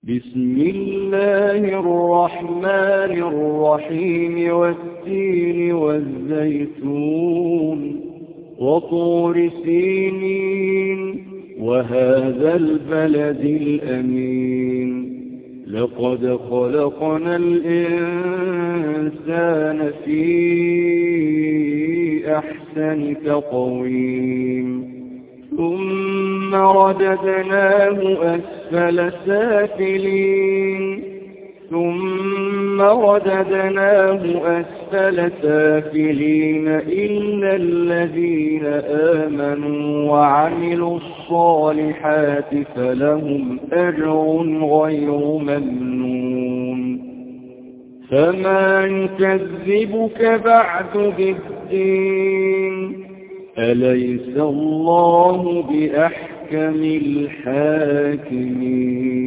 بسم الله الرحمن الرحيم والتين والزيتون وطور سينين وهذا البلد الأمين لقد خلقنا الإنسان في أحسن تقويم ثم رددناه أسفل سافلين إلا الذين آمنوا وعملوا الصالحات فلهم أجر غير ممنون فما يكذبك بعد بالدين أليس الله بأحكم الحاكمين